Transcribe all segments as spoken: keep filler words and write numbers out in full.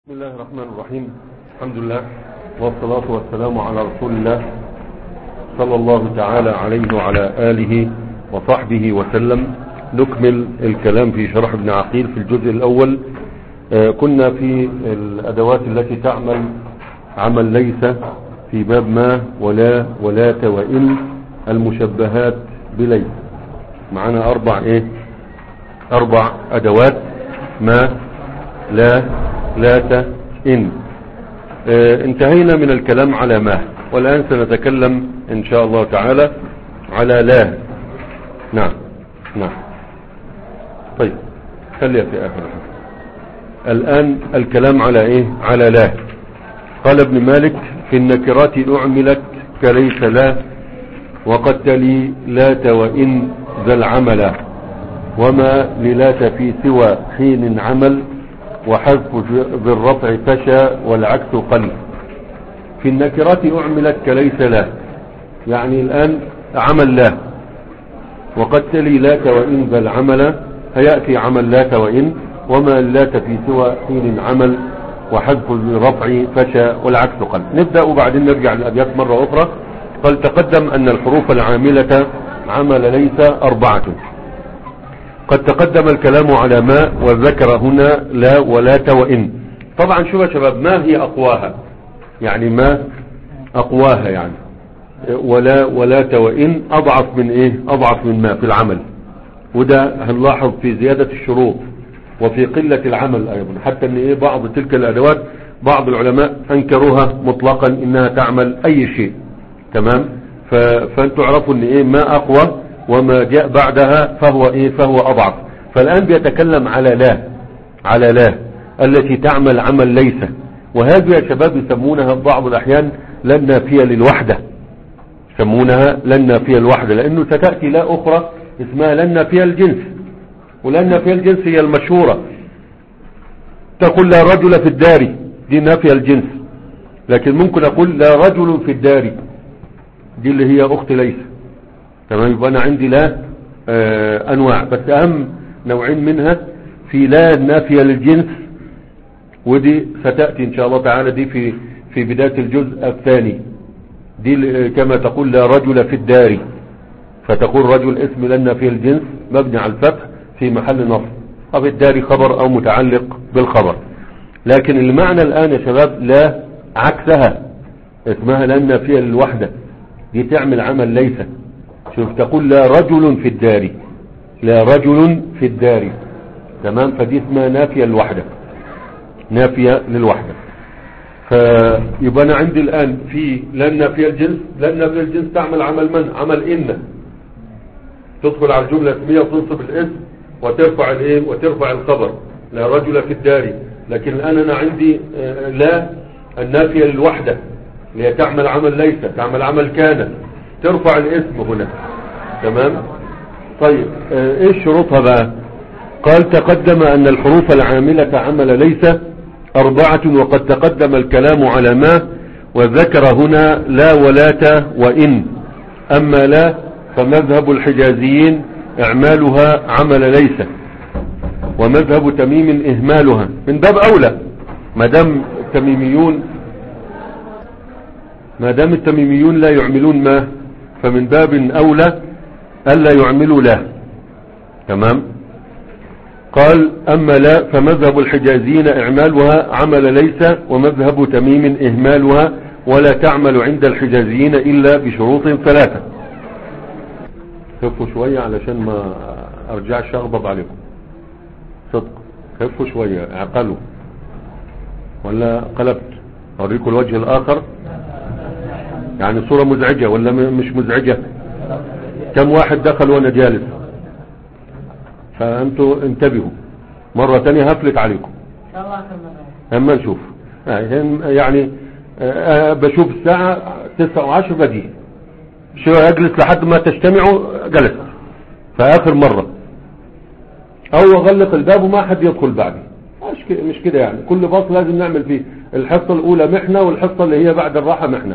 بسم الله الرحمن الرحيم. الحمد لله والصلاة والسلام على رسول الله صلى الله تعالى عليه وعلى آله وصحبه وسلم. نكمل الكلام في شرح ابن عقيل في الجزء الأول. آه كنا في الأدوات التي تعمل عمل ليس في باب ما ولا ولات وإن المشبهات بليس. معنا أربع إيه أربع أدوات: ما، لا، لات، إن. اه انتهينا من الكلام على ما، والآن سنتكلم إن شاء الله تعالى على لا. نعم نعم طيب خليها في آخر. الآن الكلام على إيه؟ على لا. قال ابن مالك: في النكرات أعملت كليس لا، وقد تلي لات وإن ذا العمل، وما للات في سوى حين عمل، وحذف بالرفع فشى والعكس قل. في النكرات أعملت كليس لا، يعني الآن عمل لا، وقد تلي لات وإن ذا العمل، هيأتي عمل لات وإن، وما لات في سوى حين عمل، وحذف بالرفع فشى والعكس قل. نبدأ وبعدين نرجع للأبيات مرة أخرى. قال: تقدم أن الحروف العاملة عمل ليس أربعة. قد تقدم الكلام على ما، وذكر هنا لا ولات وإن. طبعا شوف يا شباب، ما هي أقواها؟ يعني ما أقواها، يعني ولا ولات وإن أضعف من إيه؟ أضعف من ما في العمل. وده هنلاحظ في زيادة الشروط وفي قلة العمل أيضا، حتى أن إيه بعض تلك الأدوات بعض العلماء أنكروها مطلقا إنها تعمل أي شيء. تمام؟ فأنتوا عرفوا أن إيه ما أقوى، وما جاء بعدها فهو ايه فهو اضعف. فالان بيتكلم على لا على لا التي تعمل عمل ليس. وهذه يا شباب يسمونها بعض الاحيان لا النافية للوحدة، يسمونها لا النافية للوحدة، لانه ستأتي لا اخرى اسمها لا النافية للجنس. ولا النافية للجنس هي المشهورة، تقول لا رجل في الدار، دي نافية الجنس. لكن ممكن اقول لا رجل في الدار، دي اللي هي اخت ليس. تمام؟ يبقى انا عندي لا آه انواع، بس اهم نوعين منها في لا النافية للجنس، ودي ستأتي ان شاء الله تعالى دي في في بداية الجزء الثاني. دي كما تقول لا رجل في الدار، فتقول رجل اسم لا النافية للجنس مبني على الفتح في محل نصب، او الدار خبر او متعلق بالخبر. لكن المعنى الان يا شباب لا عكسها، اسمها لا النافية للوحدة، دي تعمل عمل ليس. شوف، تقول لا رجل في الدار، لا رجل في الدار. تمام؟ فدي اسمها نافية للوحدة، نافية للوحدة. فيبقى انا عندي الان في لا النافية الجنس، لا النافية الجنس تعمل عمل من؟ عمل ان. تدخل على الجملة الاسمية وتنصب الاسم وترفع الايه وترفع الخبر، لا رجل في الدار. لكن الان انا عندي لا النافية للوحدة اللي هي تعمل عمل ليس، تعمل عمل كان، ترفع الاسم هنا. تمام؟ طيب اه ايش شروطها بقى؟ قال: تقدم ان الحروف العاملة عمل ليس اربعة، وقد تقدم الكلام على ما، وذكر هنا لا ولات وإن. اما لا فمذهب الحجازيين اعمالها عمل ليس، ومذهب تميم اهمالها. من باب اولى ما دام التميميون ما دام التميميون لا يعملون ما، فمن باب أولى ألا يعملوا له. تمام؟ قال: أما لا فمذهب الحجازيين إعمالها عمل ليس، ومذهب تميم إهمالها، ولا تعمل عند الحجازيين إلا بشروط ثلاثة. خفوا شوية علشان ما أرجعش أغضب عليكم، صدق. خفوا شوية، اعقلوا، ولا قلبت أوريكم الوجه الآخر. يعني صورة مزعجة ولا مش مزعجة؟ كم واحد دخل وانا جالس؟ فانتوا انتبهوا، مرة تانية هفلت عليكم. اما نشوف يعني أه بشوف الساعة تسعة وعشر بديه، شو اجلس لحد ما تجتمعوا؟ جلس فاخر مرة، او اغلق الباب وما حد يدخل بعدي. مش كده يعني، كل فصل لازم نعمل فيه الحصة الاولى محنة، والحصة اللي هي بعد الراحة محنة.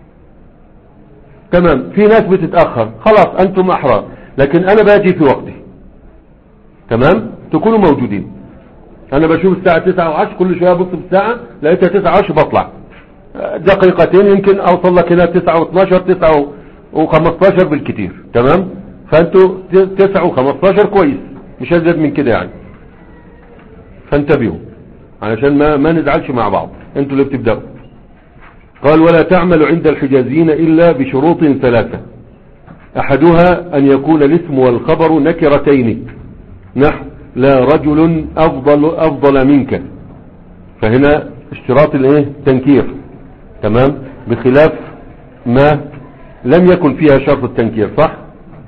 تمام؟ في ناس بتتأخر، خلاص انتم احرار، لكن انا باجي في وقتي. تمام؟ تكونوا موجودين. انا بشوف الساعة تسعة وعشر، كل شوية ابص في الساعة لقيتها تسعة وعشر بطلع دقيقتين يمكن اوصل لك هنا تسعة واثناشر تسعة وخمستاشر بالكتير. تمام، فانتوا تسعة وخمستاشر كويس، مش ازيد من كده يعني. فانتبهوا علشان ما ما نزعلش مع بعض، انتوا اللي بتبدأوا. قال ولا تعمل عند الحجازيين الا بشروط ثلاثة، احدها ان يكون الاسم والخبر نكرتين، نحو لا رجل افضل افضل منك، فهنا اشتراط الايه تنكير. تمام، بخلاف ما لم يكن فيها شرط التنكير، صح؟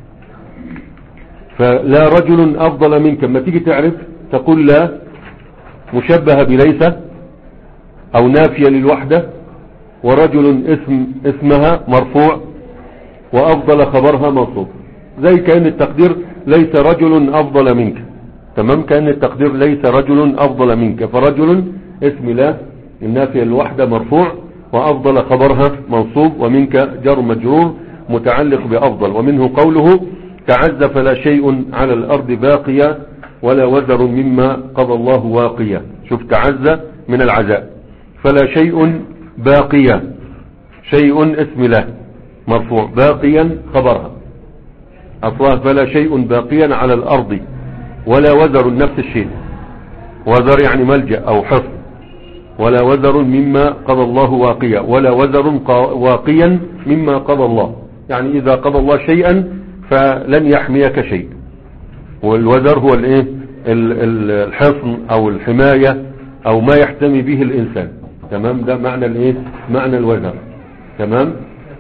فلا رجل افضل منك لما تيجي تعرف تقول لا مشبهة بليس او نافية للوحدة، ورجل اسم اسمها مرفوع، وافضل خبرها منصوب، زي كأن التقدير ليس رجل افضل منك. تمام، كأن التقدير ليس رجل افضل منك، فرجل اسم لا النافية للوحدة مرفوع، وافضل خبرها منصوب، ومنك جر مجرور متعلق بافضل. ومنه قوله تعز فلا شيء على الارض باقيا ولا وزر مما قضى الله واقيا. شوف تعز من العزاء، فلا شيء باقيا، شيء اسم له مرفوع، باقيا خبرها اصلها فلا شيء باقيا على الارض، ولا وزر نفس الشيء، وزر يعني ملجأ او حصن، ولا وزر مما قضى الله واقيا، ولا وزر واقيا مما قضى الله، يعني اذا قضى الله شيئا فلن يحميك شيء. والوزر هو الايه الحصن او الحماية او ما يحتمي به الانسان. تمام، ده معنى الايه معنى الوزر. تمام،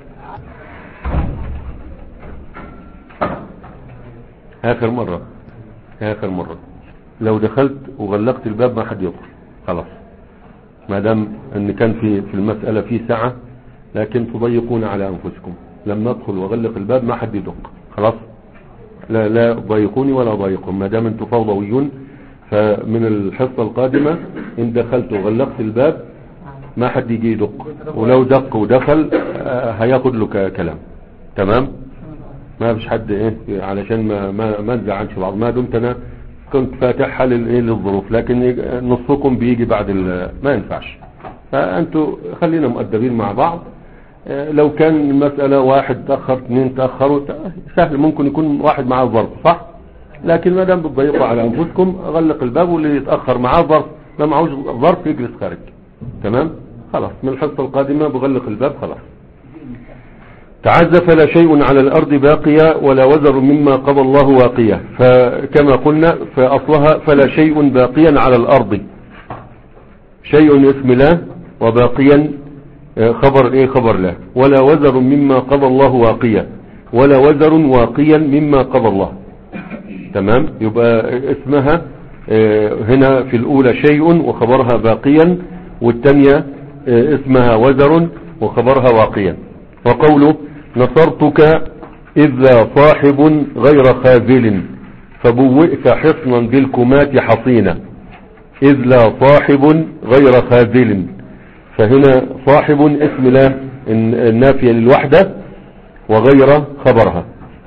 اخر مرة اخر مرة لو دخلت وغلقت الباب ما حد يدخل خلاص، ما دام ان كان في في المسألة في ساعة، لكن تضيقون على انفسكم. لما ادخل واغلق الباب ما حد يدق خلاص، لا لا ضيقوني ولا ضيقكم، ما دام انتم فوضويون. فمن الحصة القادمة ان دخلت وغلقت الباب ما حد يجي يدق، ولو دق ودخل هياخد له كلام. تمام، ما فيش حد ايه علشان ما ما ما نزعلش بعض، ما دمت انا كنت فاتحها للايه للظروف، لكن نصكم بيجي بعد ما ينفعش. فانتوا خلينا مؤدبين مع بعض. لو كان المسألة واحد تأخر اثنين تأخروا سهل، ممكن يكون واحد معاه ظرف صح، لكن ما دام بتضيقوا على انفسكم غلق الباب، واللي يتأخر معاه ظرف ما معهوش ظرف يجلس خارج. تمام، خلاص من الحصة القادمة بغلق الباب خلاص. تعز فلا شيء على الارض باقيا ولا وزر مما قضى الله واقيا، فكما قلنا فاصلها فلا شيء باقيا على الارض، شيء اسم لا وباقيا خبر ايه خبر لا، ولا وزر مما قضى الله واقيا، ولا وزر واقيا مما قضى الله. تمام، يبقى اسمها هنا في الاولى شيء وخبرها باقيا، والثانية اسمها وزر وخبرها واقيا. وقوله نصرتك إذ لا صاحب غير خاذل فبوئت حصنا بالكمات حصينا، إذ لا صاحب غير خاذل، فهنا صاحب اسم لا النافية للوحدة وغير خبرها.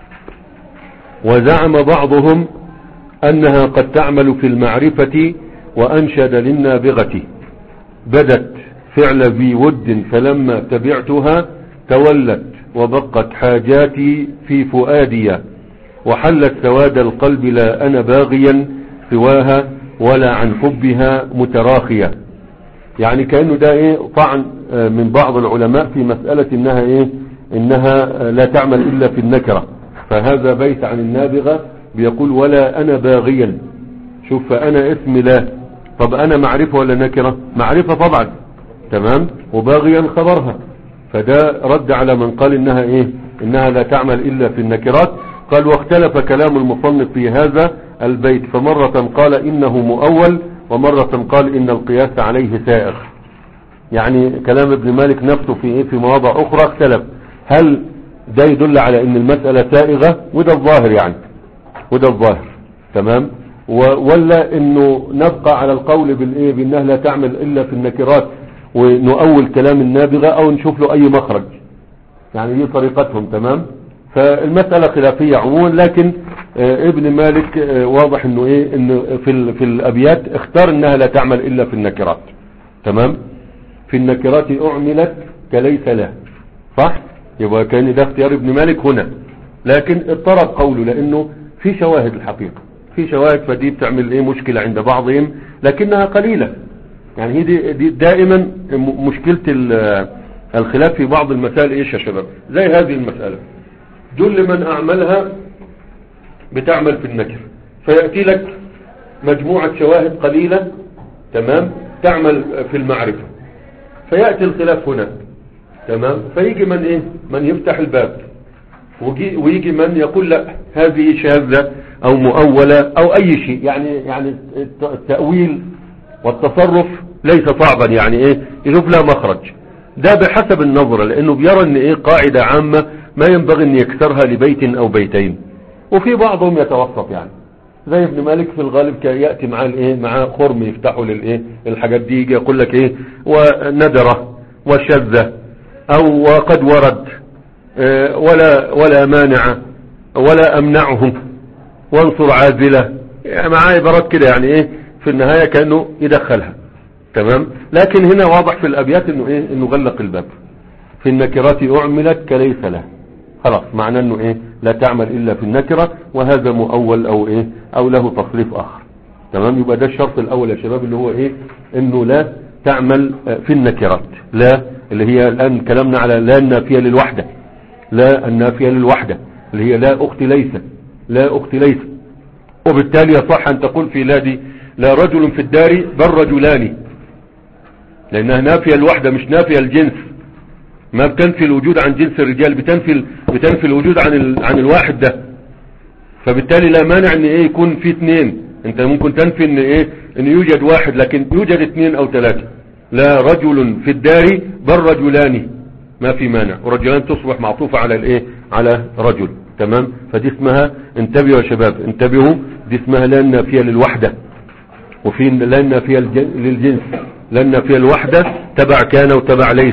وزعم بعضهم أنها قد تعمل في المعرفة، وأنشد للنابغة بدت فعل ذي ود فلما تبعتها تولت وبقت حاجاتي في فؤادي، وحلت سواد القلب لا أنا باغيا سواها ولا عن حبها متراخيا. يعني كأنه ده ايه طعن من بعض العلماء في مسألة انها ايه انها لا تعمل الا في النكرة، فهذا بيت عن النابغة بيقول ولا انا باغيا. شوف، فانا اسم لا، طب انا معرفة ولا نكرة؟ معرفة طبعا. تمام، وباغيا خبرها، فده رد على من قال انها ايه انها لا تعمل الا في النكرات. قال واختلف كلام المصنف في هذا البيت، فمرة قال انه مؤول، ومرة قال ان القياس عليه سائغ. يعني كلام ابن مالك نفسه في ايه في مواضع اخرى اختلف، هل ده يدل على ان المسألة سائغة؟ وده الظاهر يعني، وده الظاهر. تمام، ولا انه نبقى على القول بالايه بانها لا تعمل الا في النكرات ونؤول كلام النابغة، او نشوف له اي مخرج. يعني دي طريقتهم. تمام، فالمسألة خلافية عموما، لكن اه ابن مالك اه واضح انه ايه انه في في الابيات اختار انها لا تعمل الا في النكرات. تمام. في النكرات اعملت كليس له، صح. يبقى كان ده اختيار ابن مالك هنا، لكن اضطرب قوله لانه في شواهد الحقيقة، في شواهد، فدي بتعمل ايه مشكلة عند بعضهم لكنها قليلة. يعني هي دي, دي دائما مشكلة الخلاف في بعض المسائل ايش يا شباب؟ زي هذه المسألة، جل من اعملها بتعمل في النكر، فيأتي لك مجموعة شواهد قليلة، تمام، تعمل في المعرفة، فيأتي الخلاف هنا، تمام، فيجي من ايه من يفتح الباب، ويجي من يقول لا هذه شاذة او مؤولة او اي شيء. يعني يعني التأويل والتصرف ليس صعبا، يعني ايه يشوف لها مخرج، ده بحسب النظرة، لانه بيرى ان ايه قاعدة عامة ما ينبغي ان يكسرها لبيت او بيتين. وفي بعضهم يتوسط، يعني زي ابن مالك في الغالب يأتي معاه الايه معاه خرم يفتحوا للايه الحاجات دي، يجي يقول لك ايه وندرة وشذة او وقد ورد اه ولا ولا مانع ولا امنعه وانصر عازلة، يعني معاه عبارات كده، يعني ايه في النهاية كأنه يدخلها. تمام. لكن هنا واضح في الابيات انه ايه انه غلق الباب. في النكرات اعملت كليس له، خلاص معناه انه ايه لا تعمل الا في النكرة، وهذا مؤول او ايه او له تصريف اخر. تمام. يبقى ده الشرط الاول يا شباب اللي هو ايه انه لا تعمل في النكرات، لا اللي هي الان كلامنا على لا النافية للوحدة، لا النافية للوحدة اللي هي لا اخت ليس، لا اخت ليس. وبالتالي يصح ان تقول في لا دي لا رجل في الدار بل رجلان، لانها نافية الوحدة مش نافية الجنس، ما بتنفي الوجود عن جنس الرجال، بتنفي بتنفي الوجود عن ال... عن الواحد ده. فبالتالي لا مانع ان ايه يكون في اثنين، انت ممكن تنفي ان ايه ان يوجد واحد لكن يوجد اثنين او ثلاثة. لا رجل في الدار بل رجلان، ما في مانع، ورجلان تصبح معطوفة على الايه على رجل. تمام. فدي اسمها، انتبهوا يا شباب انتبهوا، دي اسمها لا نافية للوحدة. وفي لا نافية للجنس، لا نافية الوحدة تبع كان وتبع ليس،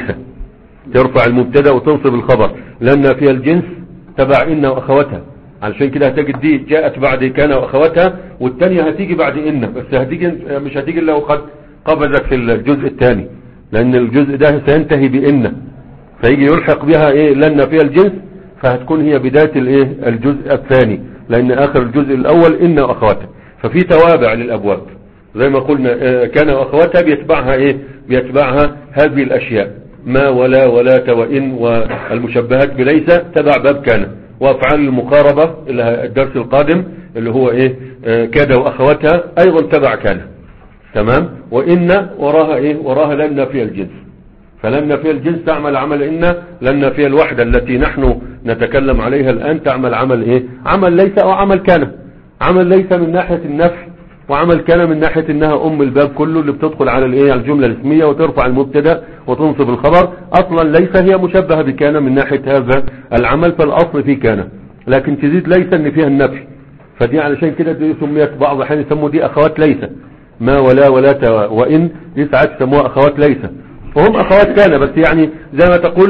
ترفع المبتدا وتنصب الخبر. لا نافية الجنس تبع ان واخواتها، علشان كده هتجد دي جاءت بعد كان واخواتها، والثانيه هتيجي بعد ان، بس هتيجي مش هتيجي الا وقد قبضت في الجزء الثاني، لان الجزء ده سينتهي بان، فيجي يلحق بها ايه لا نافية الجنس، فهتكون هي بداية الايه الجزء الثاني، لان اخر الجزء الاول ان واخواتها. ففي توابع للابواب زي ما قلنا، كان واخواتها بيتبعها ايه بيتبعها هذه الاشياء، ما ولا ولا وإن والمشبهات بليس تبع باب كان، وافعال المقاربة اللي الدرس القادم اللي هو ايه كاد واخواتها ايضا تبع كان. تمام. وإن وراها ايه وراها لن نافية الجنس، فلن نافية الجنس تعمل عمل إن، لن نافية الوحدة التي نحن نتكلم عليها الآن تعمل عمل ايه عمل ليس او عمل كان. عمل ليس من ناحية النفي، وعمل كان من ناحية انها ام الباب كله اللي بتدخل على الايه الجملة الاسمية وترفع المبتدا وتنصب الخبر. اصلا ليس هي مشبهة بكان من ناحية هذا العمل، فالاصل في كان، لكن تزيد ليس ان فيها النفي، فدي علشان كده دي سميت بعض الاحيان يسموا دي اخوات ليس، ما ولا ولا وان دي ساعات يسموها اخوات ليس، وهم اخوات كان، بس يعني زي ما تقول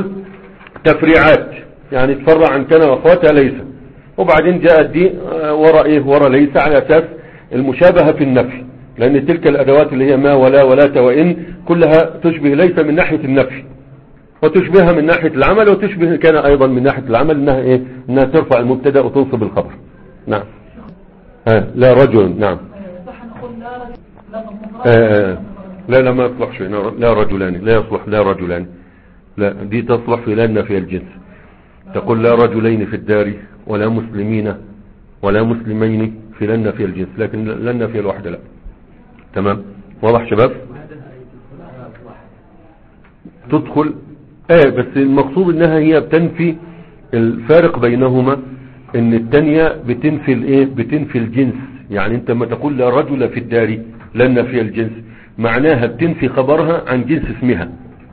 تفريعات، يعني تفرع عن كان واخواتها ليس. وبعدين جاءت دي ورا ايه ورا ليس على اساس المشابهة في النفي، لان تلك الادوات اللي هي ما ولا ولا وإن كلها تشبه ليس من ناحية النفي، وتشبهها من ناحية العمل، وتشبه كان ايضا من ناحية العمل انها ايه انها ترفع المبتدا وتنصب الخبر. نعم. ها لا رجل. نعم. آه لا لا ما يصلح شيء، لا رجلان لا يصلح، لا رجلان لا، دي تصلح في لا نافية الجنس، تقول لا رجلين في الدار ولا مسلمين ولا مسلمين في لن في الجنس، لكن لن في الوحدة لا. تمام. واضح شباب؟ تدخل ايه، بس المقصود انها هي بتنفي الفارق بينهما، ان التانية بتنفي الايه بتنفي الجنس. يعني انت ما تقول لا رجل في الدار لن في الجنس، معناها بتنفي خبرها عن جنس اسمها،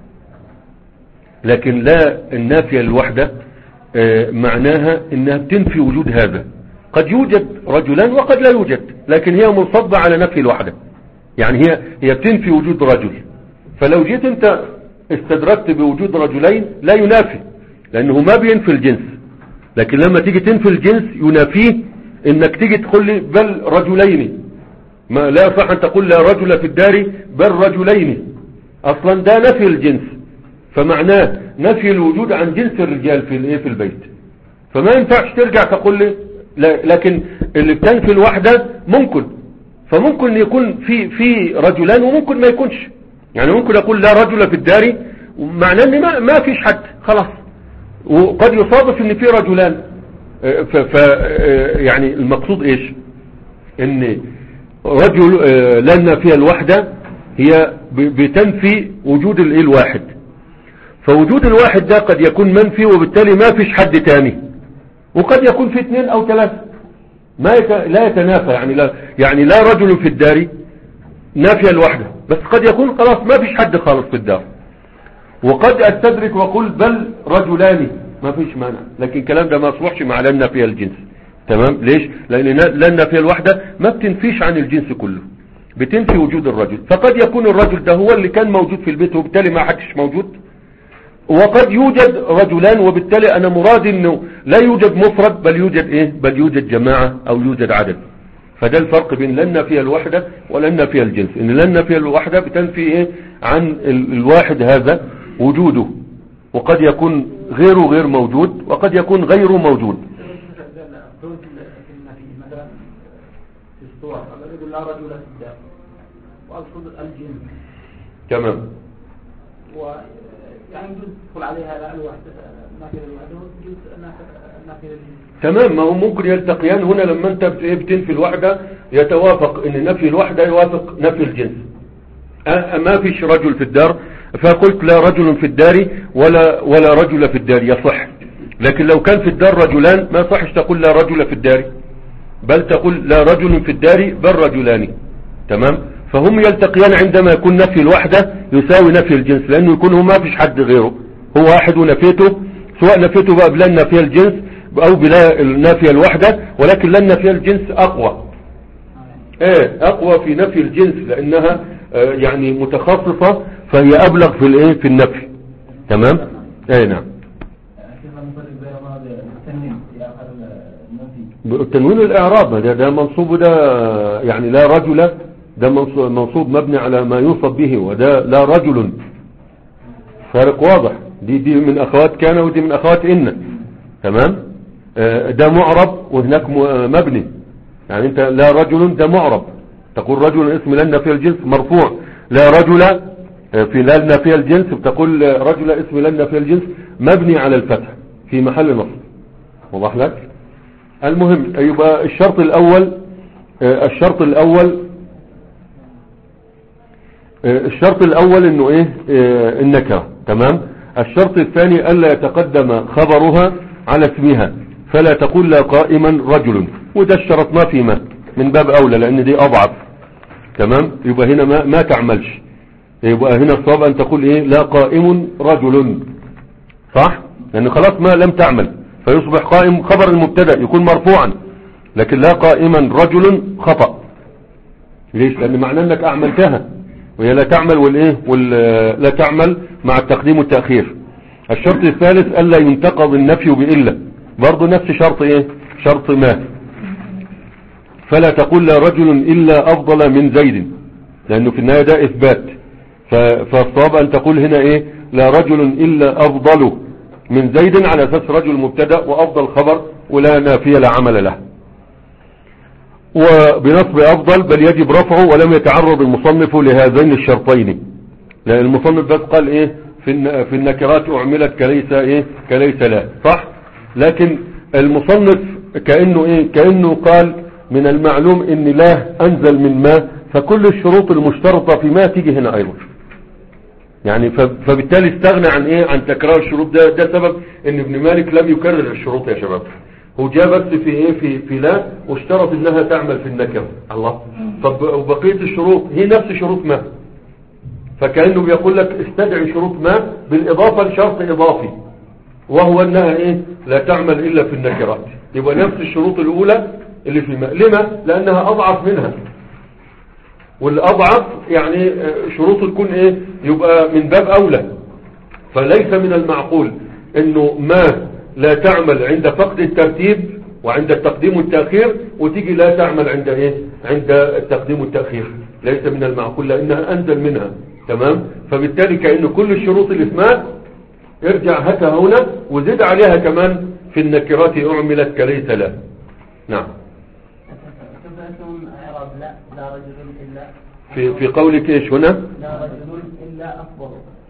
لكن لا النافية الوحدة اه معناها انها بتنفي وجود هذا. قد يوجد رجلان وقد لا يوجد، لكن هي منصبة على نفي الوحدة، يعني هي هي بتنفي وجود رجل. فلو جيت انت استدركت بوجود رجلين لا ينافي، لانه ما بينفي الجنس، لكن لما تيجي تنفي الجنس ينافيه انك تيجي تقول لي بل رجلين، ما لا يصح ان تقول لا رجل في الدار بل رجلين، اصلا ده نفي الجنس، فمعناه نفي الوجود عن جنس الرجال في الايه في البيت، فما ينفعش ترجع تقول لي لا. لكن اللي بتنفي الوحدة ممكن، فممكن يكون في في رجلان وممكن ما يكونش، يعني ممكن اقول لا رجل في الدار معناه ان ما, ما فيش حد خلاص، وقد يصادف ان في رجلان. ف, ف يعني المقصود ايش؟ ان رجل لنا فيها الوحدة هي بتنفي وجود الايه الواحد، فوجود الواحد ده قد يكون منفي وبالتالي ما فيش حد تاني، وقد يكون في اثنين او ثلاثة ما يت... لا يتنافى، يعني لا يعني لا رجل في الدار نافية الوحدة، بس قد يكون خلاص ما فيش حد خالص في الدار، وقد استدرك واقول بل رجلان ما فيش مانع، لكن الكلام ده ما يصلحش مع لنا فيها الجنس. تمام؟ ليش؟ لان لنا فيها الوحدة ما بتنفيش عن الجنس كله، بتنفي وجود الرجل، فقد يكون الرجل ده هو اللي كان موجود في البيت وبالتالي ما حدش موجود، وقد يوجد رجلان وبالتالي انا مراد انه لا يوجد مفرد بل يوجد ايه بل يوجد جماعة او يوجد عدد. فده الفرق بين لنا فيها الوحدة ولنا فيها الجنس، ان لنا فيها الوحدة بتنفي ايه عن الواحد هذا وجوده، وقد يكون غيره غير موجود وقد يكون غيره موجود. لا رجل في الدار واقصد الجنس. تمام. و يعني يجوز تدخل عليها لا الوحده نافيه الوحده ويجوز نافيه الجنس. تمام، ما هو ممكن يلتقيان هنا لما انت بتنفي الوحده يتوافق ان نفي الوحده يوافق نفي الجنس. أه ما فيش رجل في الدار فقلت لا رجل في الدار ولا ولا رجل في الدار يصح، لكن لو كان في الدار رجلان ما يصحش تقول لا رجل في الدار، بل تقول لا رجل في الدار بل رجلان. تمام؟ فهم يلتقيان عندما يكون نفي الوحدة يساوي نفي الجنس، لأنه يكون هو ما فيش حد غيره، هو واحد ونفيته، سواء نفيته بقى بلا نفي الجنس أو بلا نفي الوحدة، ولكن لن نفي الجنس أقوى ايه أقوى في نفي الجنس، لأنها آه يعني متخصصة، فهي أبلغ في الايه في النفي. تمام؟ ايه نعم. التنوين الإعراب ده, ده منصوب، ده يعني لا رجل، ده منصوب مبني على ما يوصف به، وده لا رجل، فارق واضح، دي دي من أخوات كان ودي من أخوات إن. تمام؟ ده معرب وهناك مبني، يعني انت لا رجل ده معرب، تقول رجل اسم لنا في الجنس مرفوع، لا رجل في لنا في الجنس بتقول رجل اسم لنا في الجنس مبني على الفتح في محل نصب. واضح لك؟ المهم يبقى الشرط الاول الشرط الاول الشرط الاول انه ايه النكره. تمام؟ الشرط الثاني الا يتقدم خبرها على اسمها، فلا تقول لا قائما رجل، وده اشترطناه فيما من باب اولى لان دي اضعف. تمام؟ يبقى هنا ما, ما تعملش، يبقى هنا الصواب ان تقول ايه لا قائم رجل، صح؟ لان خلاص ما لم تعمل، فيصبح قائم خبر المبتدا يكون مرفوعا، لكن لا قائما رجل خطأ. ليش؟ لان معناه انك اعملتها، وهي لا تعمل والايه ولا تعمل مع التقديم والتأخير. الشرط الثالث الا ينتقض النفي بإلا، برضو نفس شرط ايه شرط ما، فلا تقول لا رجل الا افضل من زيد، لانه في النهاية ده اثبات، فالصواب ان تقول هنا ايه لا رجل الا افضل من زيد، على اساس رجل مبتدا وافضل خبر ولا نافية لا عمل له. وبنصب افضل بل يجب رفعه، ولم يتعرض المصنف لهذين الشرطين، لان المصنف بس قال ايه في في النكرات اعملت كليس ايه كليس لا، صح؟ لكن المصنف كأنه ايه كأنه قال من المعلوم ان لا انزل من ما، فكل الشروط المشترطة في ما تيجي هنا ايضا، يعني فبالتالي استغنى عن ايه عن تكرار الشروط. ده ده سبب ان ابن مالك لم يكرر الشروط يا شباب، هو جاء بس في ايه في في لا، واشترط انها تعمل في النكر. الله، طب وبقية الشروط هي نفس شروط ما، فكأنه بيقول لك استدعي شروط ما بالاضافة لشرط اضافي، وهو انها ايه لا تعمل الا في النكرات، يبقى نفس الشروط الاولى اللي في ما. لما؟ لانها اضعف منها، والاضعف يعني شروط تكون ايه يبقى من باب اولى، فليس من المعقول انه ما لا تعمل عند فقد الترتيب وعند التقديم والتأخير، وتيجي لا تعمل عند ايه عند التقديم والتأخير، ليس من المعقول لانها انزل منها. تمام. فبالتالي كأن كل شروط الاسماء ارجع هاتها هنا وزد عليها كمان في النكرات اعملت كليس لا. نعم. لا لا رجل إلا في في قولك ايش هنا؟ لا رجل إلا أفضل.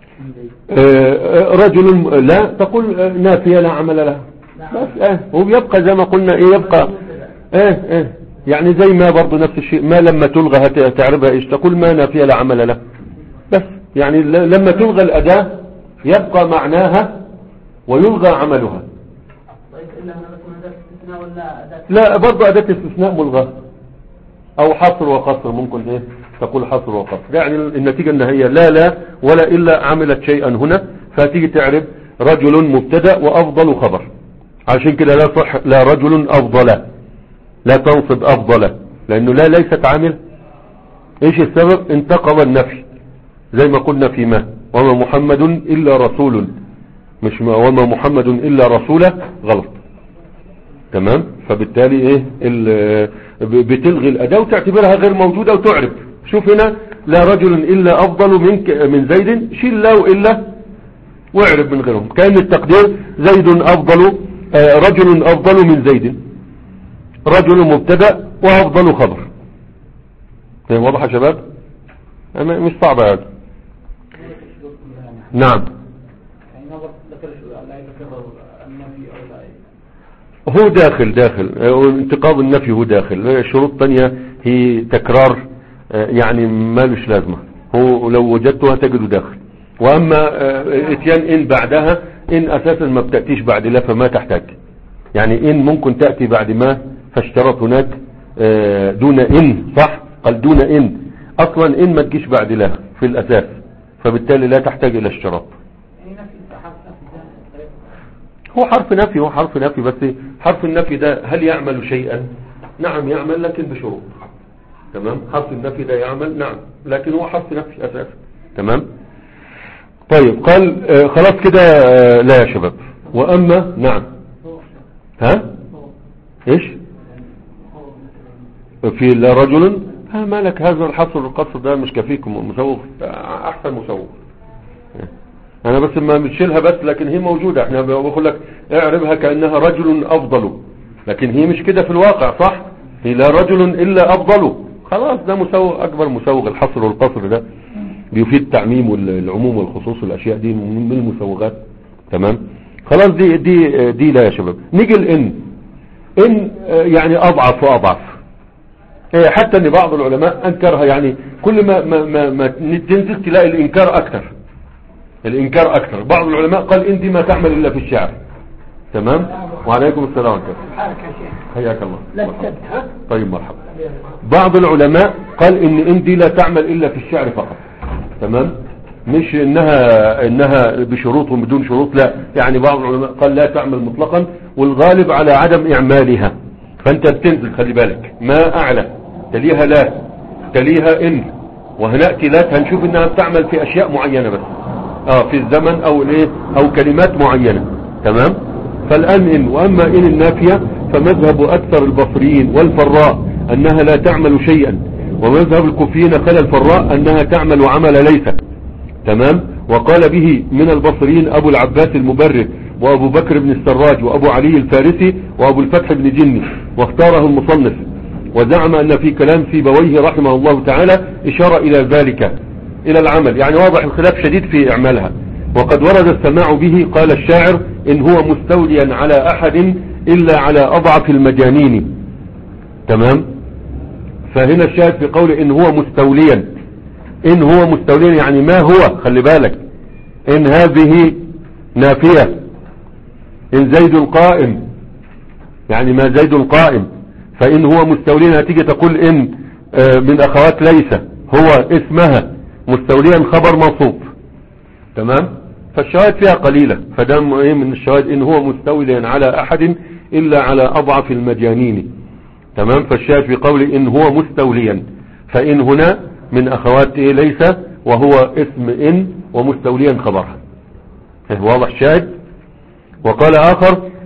آه رجل لا تقول آه نافية لا عمل له، بس اه هو بيبقى زي ما قلنا ايه يبقى اه اه يعني زي ما برضو نفس الشيء، ما لما تلغى تعرفها ايش تقول؟ ما نافية لا عمل له، بس يعني لما تلغى الأداة يبقى معناها ويلغى عملها. طيب إلا هنا بتكون أداة استثناء ولا أداة؟ لا برضو أداة استثناء ملغى او حصر وقصر، ممكن ايه تقول حصر وقصر، يعني النتيجة ان هي لا لا ولا الا عملت شيئا هنا، فتيجي تعرف رجل مبتدا وافضل خبر. عشان كده لا صح لا رجل افضل، لا تنصب افضل، لانه لا ليست عامل. ايش السبب؟ انتقض النفي زي ما قلنا في ما وما محمد الا رسول، مش ما وما محمد الا رسوله، غلط. تمام. فبالتالي ايه بتلغي الاداة وتعتبرها غير موجودة وتعرب. شوف هنا لا رجل الا افضل منك من زيد، شيل لا والا واعرب من غيرهم. كان التقدير زيد افضل آه رجل افضل من زيد، رجل مبتدا وافضل خبر. واضح يا شباب؟ مش صعبة هذا. نعم. هو داخل داخل انتقاض النفي، هو داخل. الشروط الثانية هي تكرار يعني ما لش لازمة، هو لو وجدتها تجده داخل. واما اتيان ان بعدها، ان اساسا ما بتأتيش بعد لا فما تحتاج، يعني ان ممكن تأتي بعد ما، فاشترط هناك دون ان، صح؟ قال دون ان، اصلا ان ما تجيش بعد لا في الاساس، فبالتالي لا تحتاج الى اشتراط. هو حرف نفي، هو حرف نفي، بس حرف النفي ده هل يعمل شيئا؟ نعم يعمل، لكن بشروط. تمام. حرف النفي ده يعمل نعم، لكن هو حرف نفي اساسا. تمام. طيب قال آه خلاص كده آه لا يا شباب. واما نعم ها ايش في لا رجل، ها مالك هذا الحصر القصر ده مش كفيكم، مسوغ احسن مسوغ. انا بس ما بتشيلها بس، لكن هي موجودة. احنا بقول لك اعربها كأنها رجل افضل، لكن هي مش كده في الواقع، صح؟ هي لا رجل الا افضل، خلاص ده مسوغ اكبر مسوغ. الحصر والقصر ده بيفيد التعميم والعموم والخصوص، الاشياء دي من المسوغات. تمام. خلاص دي دي دي لا يا شباب. نيجي الان، ان يعني اضعف واضعف، حتى ان بعض العلماء انكرها، يعني كل ما ما ما, ما تنزل تلاقي الانكار اكثر، الانكار اكثر. بعض العلماء قال ان دي ما تعمل الا في الشعر. تمام. وعليكم السلام ورحمه الله. حياك الله. طيب مرحبا. بعض العلماء قال ان ان دي لا تعمل الا في الشعر فقط. تمام. مش انها انها بشروط وبدون شروط، لا، يعني بعض العلماء قال لا تعمل مطلقا، والغالب على عدم اعمالها. فانت بتنزل خلي بالك، ما اعلى تليها لا، تليها ان، وهنأتي لا هنشوف انها بتعمل في اشياء معينة بس، اه في الزمن او الايه او كلمات معينة. تمام. فالان ان. واما ان النافية فمذهب اكثر البصريين والفراء انها لا تعمل شيئا، ومذهب الكوفيين خلى الفراء انها تعمل عمل ليس. تمام. وقال به من البصريين ابو العباس المبرد، وابو بكر بن السراج، وابو علي الفارسي، وابو الفتح بن جني، واختاره المصنف، وزعم ان في كلام سيبويه رحمه الله تعالى اشارة الى ذلك، الى العمل، يعني واضح الخلاف شديد في اعمالها. وقد ورد السماع به، قال الشاعر ان هو مستوليا على احد الا على اضعف المجانين. تمام. فهنا الشاهد في قول ان هو مستوليا، ان هو مستوليا يعني ما هو، خلي بالك، ان هذه نافية، ان زيد قائم يعني ما زيد قائم، فان هو مستوليا هتيجي تقول ان من اخوات ليس هو اسمها مستوليا خبر موصوف. تمام. فالشواهد فيها قليلة، فدام ايه من الشواهد ان هو مستوليا على احد الا على اضعف المجانين. تمام. فالشاهد في قول ان هو مستوليا، فان هنا من اخوات ايه ليس، وهو اسم ان ومستوليا خبرها. واضح شاهد. وقال اخر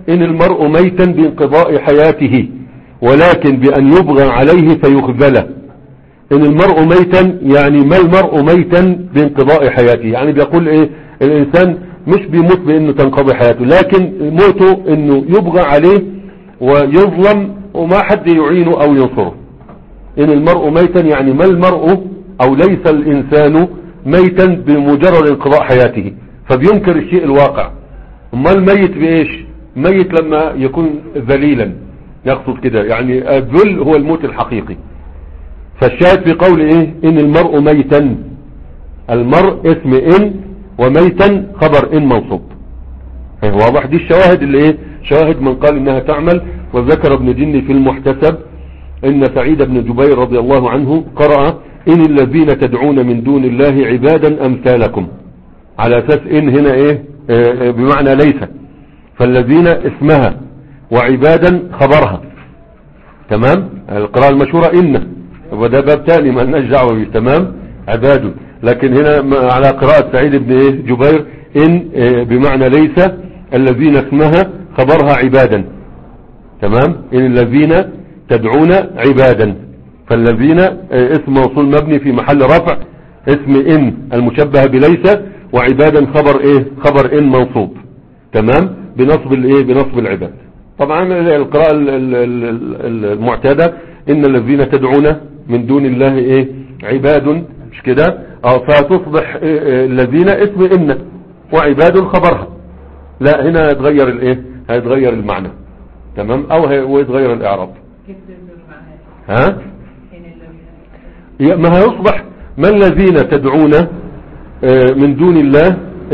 إن المرء ميتا بانقضاء حياته ولكن بأن يبغى عليه فيخذله. إن المرء ميتا يعني ما المرء ميتا بانقضاء حياته، يعني بيقول إيه الإنسان مش بيموت بأنه تنقضي حياته، لكن موته إنه يبغى عليه ويظلم وما حد يعينه أو ينصره. إن المرء ميتا يعني ما المرء أو ليس الإنسان ميتا بمجرد انقضاء حياته، فبينكر الشيء الواقع. أما الميت بإيش؟ ميت لما يكون ذليلا، يقصد كده يعني الذل هو الموت الحقيقي. فالشاهد في قول إيه إن المرء ميتا، المرء اسم إن وميتا خبر إن منصوب. واضح؟ دي الشواهد اللي إيه شواهد من قال إنها تعمل. وذكر ابن جني في المحتسب إن سعيد بن جبير رضي الله عنه قرأ إن الذين تدعون من دون الله عبادا أمثالكم، على أساس إن هنا إيه آه بمعنى ليس، فالذين اسمها وعبادا خبرها. تمام؟ القراءة المشهورة إن، وده باب تاني ما لناش دعوة به. تمام؟ عباد. لكن هنا على قراءة سعيد بن إيه جبير إن آه بمعنى ليس، الذين اسمها خبرها عبادا. تمام؟ إن الذين تدعون عبادا، فالذين اسم موصول مبني في محل رفع، اسم إن المشبه بليس، وعبادا خبر إيه خبر إن منصوب. تمام؟ بنصب الإيه بنصب العباد. طبعا القراءة المعتادة إن الذين تدعون من دون الله إيه عباد، مش كده؟ فتصبح إيه الذين اسم إن وعباد خبرها. لا هنا هيتغير الإيه هيتغير المعنى. تمام؟ أو هيتغير الإعراب. ها ما هيصبح ما الذين تدعون من دون الله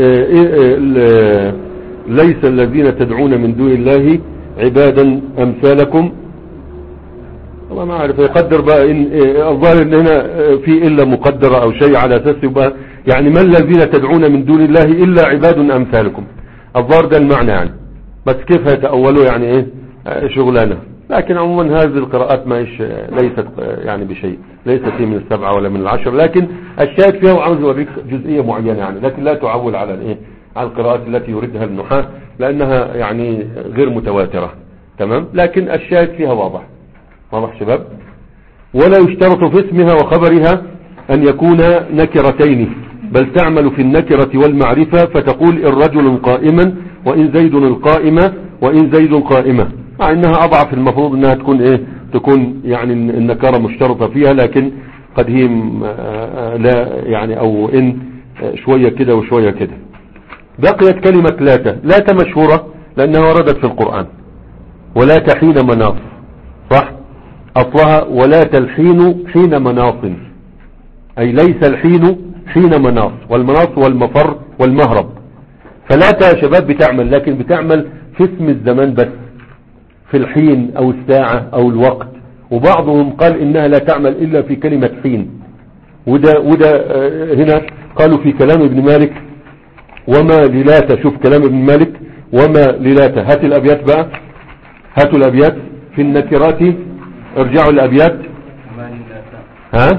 ليس الذين تدعون من دون الله عبادا أمثالكم. والله ما أعرف يقدر بقى إن الظاهر إن هنا في إلا مقدرة أو شيء على أساس يبقى يعني ما الذين تدعون من دون الله إلا عباد أمثالكم. الظاهر ده المعنى يعني، بس كيف هيتأولوا يعني إيه شغلانة. لكن عموما هذه القراءات ما إيش ليست يعني بشيء، ليست هي من السبعة ولا من العشر، لكن الشاهد فيها وعاوز اوريك جزئية معينة يعني، لكن لا تعول على الايه على القراءات التي يريدها النحاة لانها يعني غير متواترة. تمام؟ لكن الشاهد فيها واضح. واضح شباب؟ ولا يشترط في اسمها وخبرها ان يكون نكرتين، بل تعمل في النكرة والمعرفة، فتقول الرجل قائما وإن زيد القائمة وإن زيد قائمة، مع انها اضعف المفروض انها تكون ايه تكون يعني النكارة مشترطة فيها، لكن قد هي لا يعني او ان شوية كده وشوية كده. بقيت كلمة لاتا. لاتا مشهورة لانها وردت في القرآن. ولاتا حين مناص، صح؟ اصلها ولاتا الحين حين مناص، اي ليس الحين حين مناص، والمناص والمفر والمهرب. فلاتا يا شباب بتعمل، لكن بتعمل في اسم الزمان بس، في الحين او الساعة او الوقت. وبعضهم قال انها لا تعمل الا في كلمة حين. وده, وده هنا قالوا في كلام ابن مالك وما للاتا. شوف كلام ابن مالك وما للاتا. هات الابيات بقى، هاتوا الابيات في النكرات. ارجعوا الابيات. ها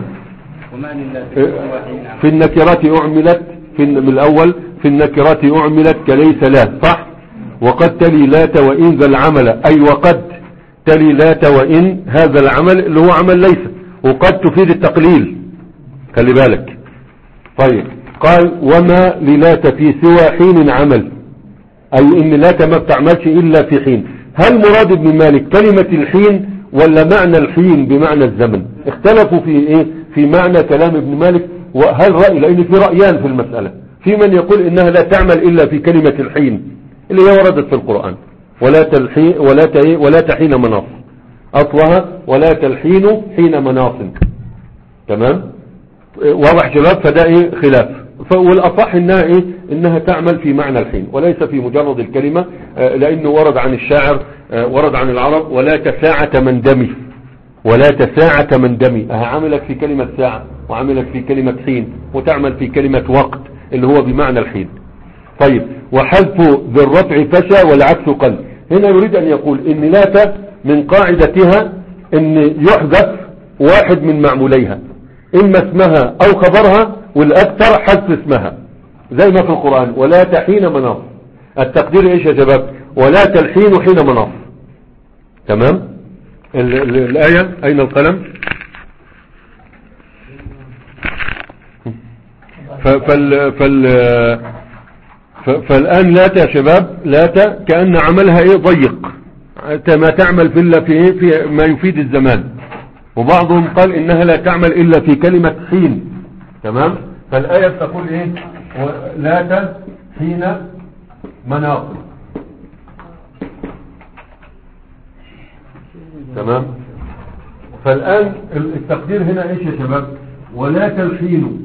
في النكرات اعملت في من الاول في النكرات اعملت كليس لا، صح؟ وقد تلي لات وإن ذا العمل، أي وقد تلي لات وإن هذا العمل اللي هو عمل ليس، وقد تفيد التقليل، خلي بالك. طيب قال وما للات في سوى حين عمل، أي إن لات ما بتعملش إلا في حين. هل مراد ابن مالك كلمة الحين ولا معنى الحين بمعنى الزمن؟ اختلفوا في إيه في معنى كلام ابن مالك. وهل رأي، لأن في رأيان في المسألة، في من يقول إنها لا تعمل إلا في كلمة الحين اللي هي وردت في القرآن، ولا تلحين ولا تهي ولا تحين مناص، أصلها ولا تلحين حين مناص. تمام؟ واضح شباب؟ فده إيه خلاف. والأصح إنها إيه إنها تعمل في معنى الحين وليس في مجرد الكلمة، لأنه ورد عن الشاعر ورد عن العرب ولا تساعة من دمي، ولا تساعة من دمي. أها عملت في كلمة ساعة وعملت في كلمة حين وتعمل في كلمة وقت اللي هو بمعنى الحين. طيب وحذف ذي الرفع فشى والعكس قل. هنا يريد أن يقول إن لات من قاعدتها إن يحذف واحد من معموليها، إما اسمها أو خبرها، والأكثر حذف اسمها زي ما في القرآن ولا تحين مناص. التقدير إيش يا شباب؟ ولا تلحين حين مناص. تمام. ال ال الآية أين القلم؟ فال فال فالآن لات يا شباب، لات كأن عملها ايه ضيق، ما تعمل في إلا في, في ما يفيد الزمان، وبعضهم قال إنها لا تعمل إلا في كلمة حين. تمام. فالآية تقول ايه؟ لات حين مناص. تمام. فالآن التقدير هنا ايش يا شباب؟ ولا تلحين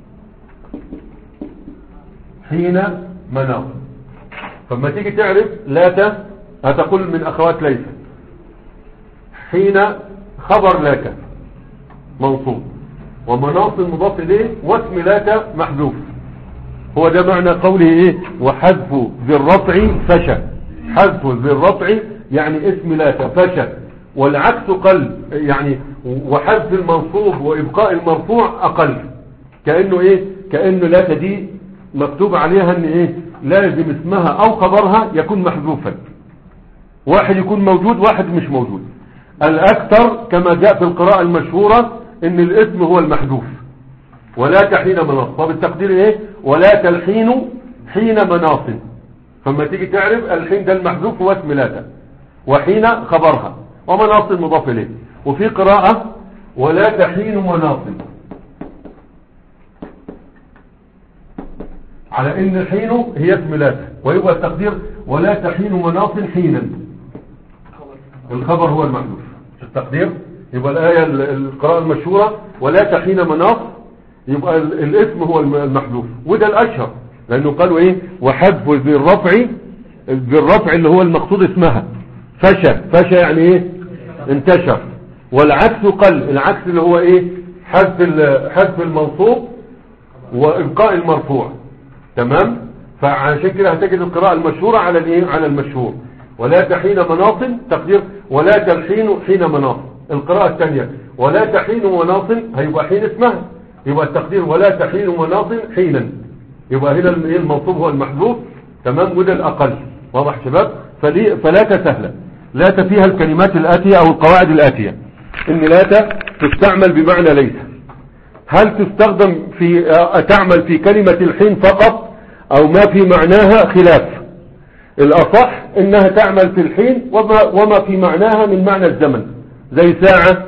حين مناص. فلما تيجي تعرف لات هتقول من اخوات ليس، حين خبر لات منصوب، ومناص مضاف اليه، واسم لات محذوف. هو ده معنى قوله ايه؟ وحذف ذي الرفع فشى. حذف ذي الرفع يعني اسم لات فشى، والعكس قل، يعني وحذف المنصوب وابقاء المرفوع اقل. كأنه ايه؟ كأنه لات دي مكتوب عليها ان ايه؟ لازم اسمها او خبرها يكون محذوفا، واحد يكون موجود واحد مش موجود. الاكثر كما جاء في القراءة المشهورة ان الاسم هو المحذوف. ولا تحين مناص. طب التقدير ايه؟ ولا تلحين حين مناص. فما تيجي تعرف الحين ده المحذوف هو اسم لاتا، وحين خبرها، ومناص مضاف اليه. وفي قراءة ولا تحين مناص، على ان حين هي اسم لاتا، ويبقى التقدير ولا تحين مناص حينا. الخبر هو المحذوف. التقدير يبقى الآية القراءة المشهورة ولا تحين مناص، يبقى الاسم هو المحذوف، وده الاشهر، لانه قالوا ايه؟ وحذف ذي الرفع، ذي الرفع اللي هو المقصود اسمها فشى. فشى يعني ايه؟ انتشر. والعكس قل، العكس اللي هو ايه؟ حذف حذف المنصوب وابقاء المرفوع. تمام. فعشان كده هتجد القراءة المشهورة على الايه؟ على المشهور. ولا تحين مناص، تقدير ولا تلحين حين مناص. القراءة الثانية ولا تحين مناص، هيبقى حين اسمها، يبقى التقدير ولا تحين مناص حينا. يبقى هنا المنصوب هو المحذوف. تمام. وده الاقل. واضح شباب؟ فلا سهلة. لا فيها الكلمات الآتية او القواعد الآتية. ان لا تستعمل بمعنى ليس. هل تستخدم في تعمل في كلمة الحين فقط او ما في معناها خلاف؟ الاصح انها تعمل في الحين وما, وما في معناها من معنى الزمن، زي ساعة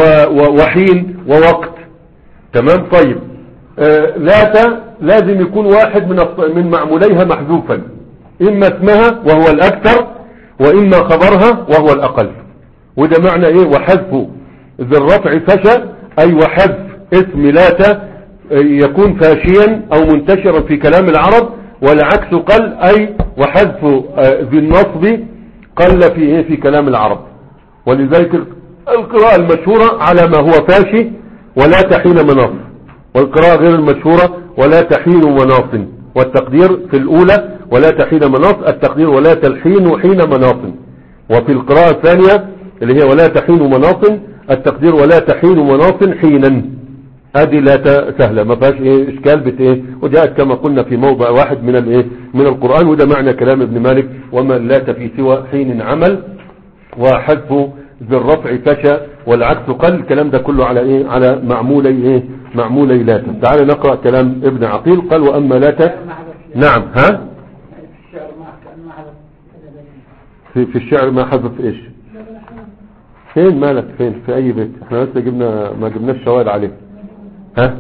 وحين ووقت. تمام. طيب آه لا لازم يكون واحد من من معموليها محذوفا، اما اسمها وهو الاكثر، واما خبرها وهو الاقل. وده معنى ايه؟ وحذف ذي الرفع فشى، اي وحذف اسم لات يكون فاشيا او منتشرا في كلام العرب، والعكس قل، اي وحذف ذي النصب قل في ايه؟ في كلام العرب. ولذلك القراءة المشهورة على ما هو فاشي ولا تحين مناص، والقراءة غير المشهورة ولا تحين مناص. والتقدير في الاولى ولا تحين مناص، التقدير ولا تلحين حين مناص. وفي القراءة الثانية اللي هي ولا تحين مناص، التقدير ولا تحين مناص حينا. هذه لا سهلة، ما فيهاش ايه اشكال بت ايه، وجاءت كما قلنا في موضع واحد من الايه من القرآن. وده معنى كلام ابن مالك: وما لا في سوى حين عمل، وحذف ذي الرفع فشى، والعكس قل. الكلام ده كله على ايه؟ على معمولي ايه؟ معمولي لا. تعال نقرأ كلام ابن عقيل. قال واما لا. نعم. ها في, في الشعر ما حذف ايش؟ فين مالك؟ فين في اي بيت؟ احنا لسه جبنا ما جبناش شواهد عليه. ها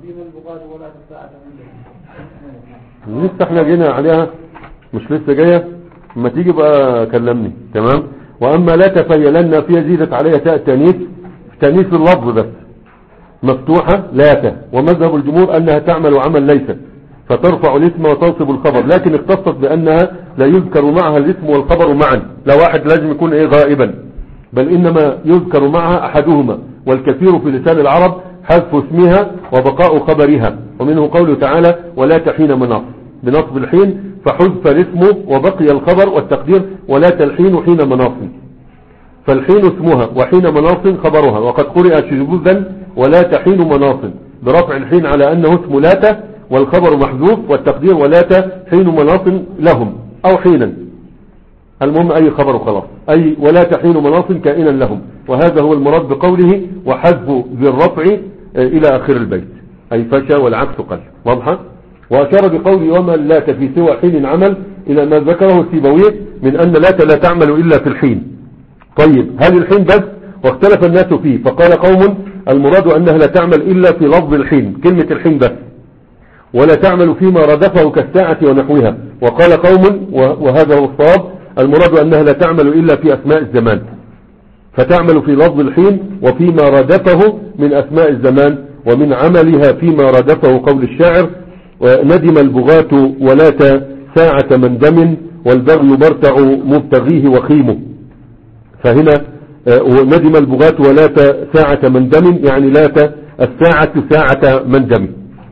لسه احنا جينا عليها، مش لسه جاية. اما تيجي بقى كلمني. تمام. واما لا فهي لن فيها زيدت عليها تاء التانيث، تانيث اللفظ بس مفتوحة لا. ومذهب الجمهور انها تعمل عمل ليس، فترفع الاسم وتنصب الخبر، لكن اختصت بانها لا يذكر معها الاسم والخبر معا. لا واحد لازم يكون ايه غائبا، بل انما يذكر معها احدهما. والكثير في لسان العرب حذف اسمها وبقاء خبرها. ومنه قوله تعالى: ولا تحين مناص، بنصب الحين فحذف الاسم وبقي الخبر، والتقدير ولا تلحين حين مناص. فالحين اسمها وحين مناص خبرها. وقد قرئ شذوذا ولا تحين مناص برفع الحين على انه اسم لاتا، والخبر محذوف، والتقدير ولا تحين مناص لهم او حينا. المهم اي خبر وخلاص، اي ولا تحين مناص كائنا لهم، وهذا هو المراد بقوله وحذف ذي الرفع الى اخر البيت، اي فشى والعكس قل. واضحة؟ واشار بقوله وما اللات في سوى حين عمل الى ما ذكره السيبويه من ان اللات لا تعمل الا في الحين. طيب هل الحين بس؟ واختلف الناس فيه، فقال قوم المراد انها لا تعمل الا في لفظ الحين، كلمة الحين بس، ولا تعمل فيما ردفه كالساعة ونحوها. وقال قوم وهذا هو الصواب المراد انها لا تعمل الا في اسماء الزمان، فتعمل في لفظ الحين وفيما ردفه من اسماء الزمان، ومن عملها فيما ردفه قول الشاعر ندم البغاة ولات ساعة من دم والبغي مرتع مبتغيه وخيمه. فهنا ندم البغاة ولات ساعة من دم يعني لات الساعة ساعة من دم.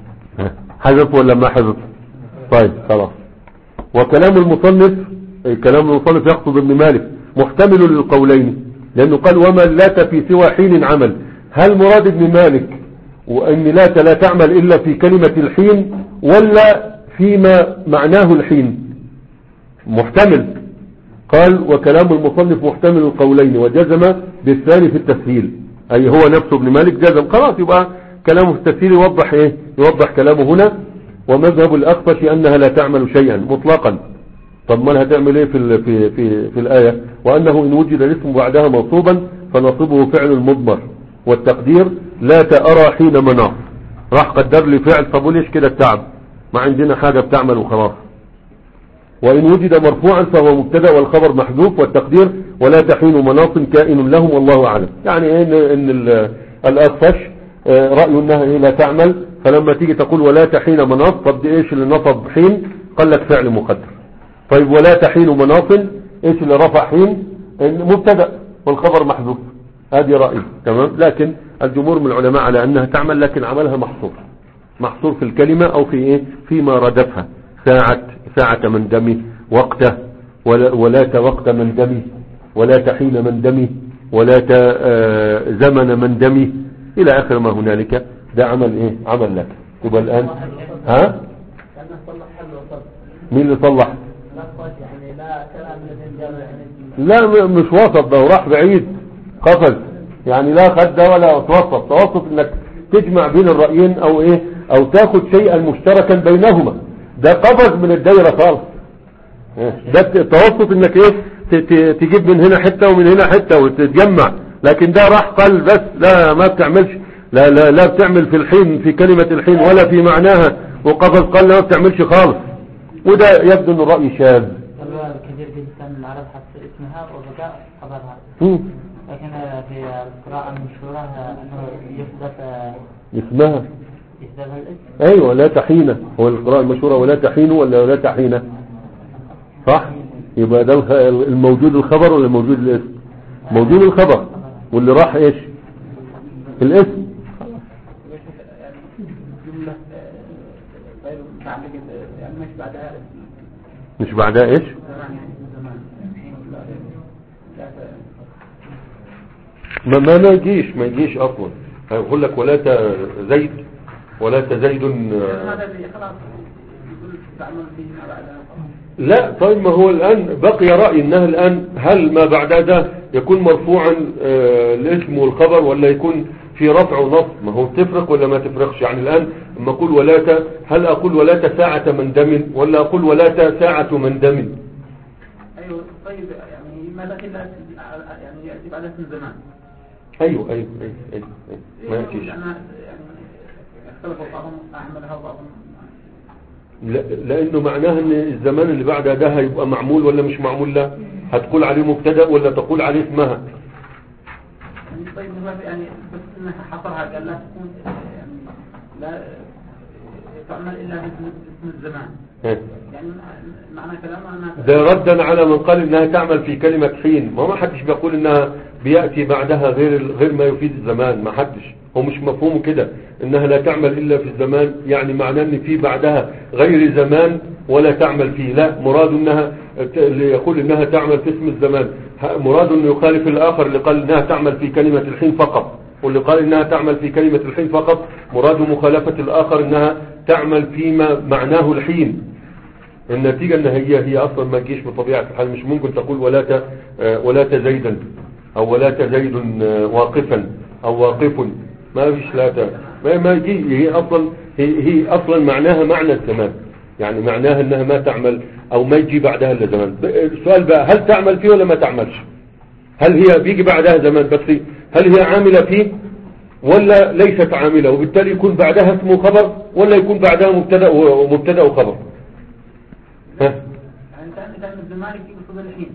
حذف ولا ما حذف؟ طيب خلاص. وكلام المصنف كلام المصنف يقصد ابن مالك محتمل للقولين، لأنه قال وما لات في سوى حين عمل. هل مراد ابن مالك وأن لات لا تعمل إلا في كلمة الحين ولا فيما معناه الحين؟ محتمل. قال وكلام المصنف محتمل القولين وجزم بالثاني في التسهيل، أي هو نفسه ابن مالك جزم. خلاص يبقى كلامه في التسهيل يوضح إيه؟ يوضح كلامه هنا. ومذهب الأخفش أنها لا تعمل شيئا مطلقا. طب ما هتعمل ايه في في في في الآية؟ وأنه إن وجد الاسم بعدها منصوبا فنصبه فعل المضمر، والتقدير لا تأرى حين مناص. راح قدر لي فعل، طب ليش كده التعب؟ ما عندنا حاجة بتعمل وخلاص. وإن وجد مرفوعا فهو مبتدا والخبر محذوف، والتقدير ولا تحين مناص كائن لهم والله أعلم. يعني إيه إن, إن الأخفش رأيه أنها إيه لا تعمل، فلما تيجي تقول ولا تحين مناص، طب إيش اللي نصب حين؟ قال لك فعل مقدر. طيب ولا تحين مناص ايش اللي رفع حين؟ مبتدا والخبر محذوف. هذه رأي تمام. لكن الجمهور من العلماء على انها تعمل، لكن عملها محصور محصور في الكلمة او في ايه فيما ردفها. ساعة ساعة من دمي، وقته ولا, ولا وقت من دمي، ولا تحين من دمي، ولا زمن من دمي الى اخر ما هنالك. ده عمل ايه؟ عمل لك. يبقى الان ها مين اللي صلح؟ لا مش وسط، ده وراح بعيد قفز، يعني لا خد ده ولا توسط. توسط انك تجمع بين الرأيين او ايه او تاخد شيئا مشتركا بينهما. ده قفز من الدايرة خالص. ده توسط انك ايه تجيب من هنا حتة ومن هنا حتة وتتجمع. لكن ده راح قال بس لا ما بتعملش، لا لا لا بتعمل في الحين في كلمة الحين ولا في معناها، وقفز قال لا ما بتعملش خالص. وده يبدو انه رأي شاذ. كثير جدا من العرب حتى اسمها وبدأ خبرها، لكن في القراءة المشهورة انه يحذف اسمها. يحذف الاسم. ايوه لا تحين، هو القراءة المشهورة ولا تحين ولا لا تحين، صح؟ يبقى ده الموجود الخبر ولا موجود الاسم؟ موجود الخبر، واللي راح ايش؟ الاسم. مش بعدها ايش؟ ما ما ما يجيش ما يجيش اصلا. هيقول لك ولا زيد ولا زيد. لا طيب ما هو الان بقي رأي انها الان هل ما بعد ده يكون مرفوعا آه الاسم والخبر ولا يكون في رفع ونصب؟ ما هو تفرق ولا ما تفرقش؟ يعني الان لما اقول ولا هل اقول ولا ساعة من دم ولا اقول ولا ساعة من دم؟ ايوه طيب يعني ماذا كده يعني يأتي بعد اسم زمان. ايوه ايوه ايوه, أيوة. أيوة. ما يأتيش يعني اختلفوا بعضهم احملها وبعضهم لا، لانه معناه ان الزمان اللي بعدها ده هيبقى معمول ولا مش معمول. لا هتقول عليه مبتدا ولا تقول عليه اسمها. يعني طيب يعني بس انها حصرها قال لا تكون يعني لا تعمل الا باسم الزمان. يعني معنى كلامنا ده ردا على من قال انها تعمل في كلمة حين. ما ما حدش بيقول انها بيأتي بعدها غير غير ما يفيد الزمان. ما حدش، هو مش مفهوم كده انها لا تعمل الا في الزمان، يعني معناه ان في بعدها غير زمان ولا تعمل فيه. لا مراد انها اللي يقول انها تعمل في اسم الزمان مراد انه يخالف الاخر اللي قال انها تعمل في كلمة الحين فقط، واللي قال انها تعمل في كلمة الحين فقط مراد مخالفة الاخر انها تعمل فيما معناه الحين. النتيجة النهائية هي اصلا ما تجيش بطبيعة الحال. مش ممكن تقول ولا ت ولا تزيدا او ولا تزيد واقفا او واقف، ما فيش لا ت ما ما يجي. هي اصلا هي, هي اصلا معناها معنى الزمان، يعني معناها انها ما تعمل او ما يجي بعدها الا زمان. السؤال بقى هل تعمل فيه ولا ما تعملش؟ هل هي بيجي بعدها زمان بس هل هي عاملة فيه ولا ليست عاملة، وبالتالي يكون بعدها اسمه خبر ولا يكون بعدها مبتدا ومبتدا وخبر؟ ها يعني تعمل الزمان يقصد الحين.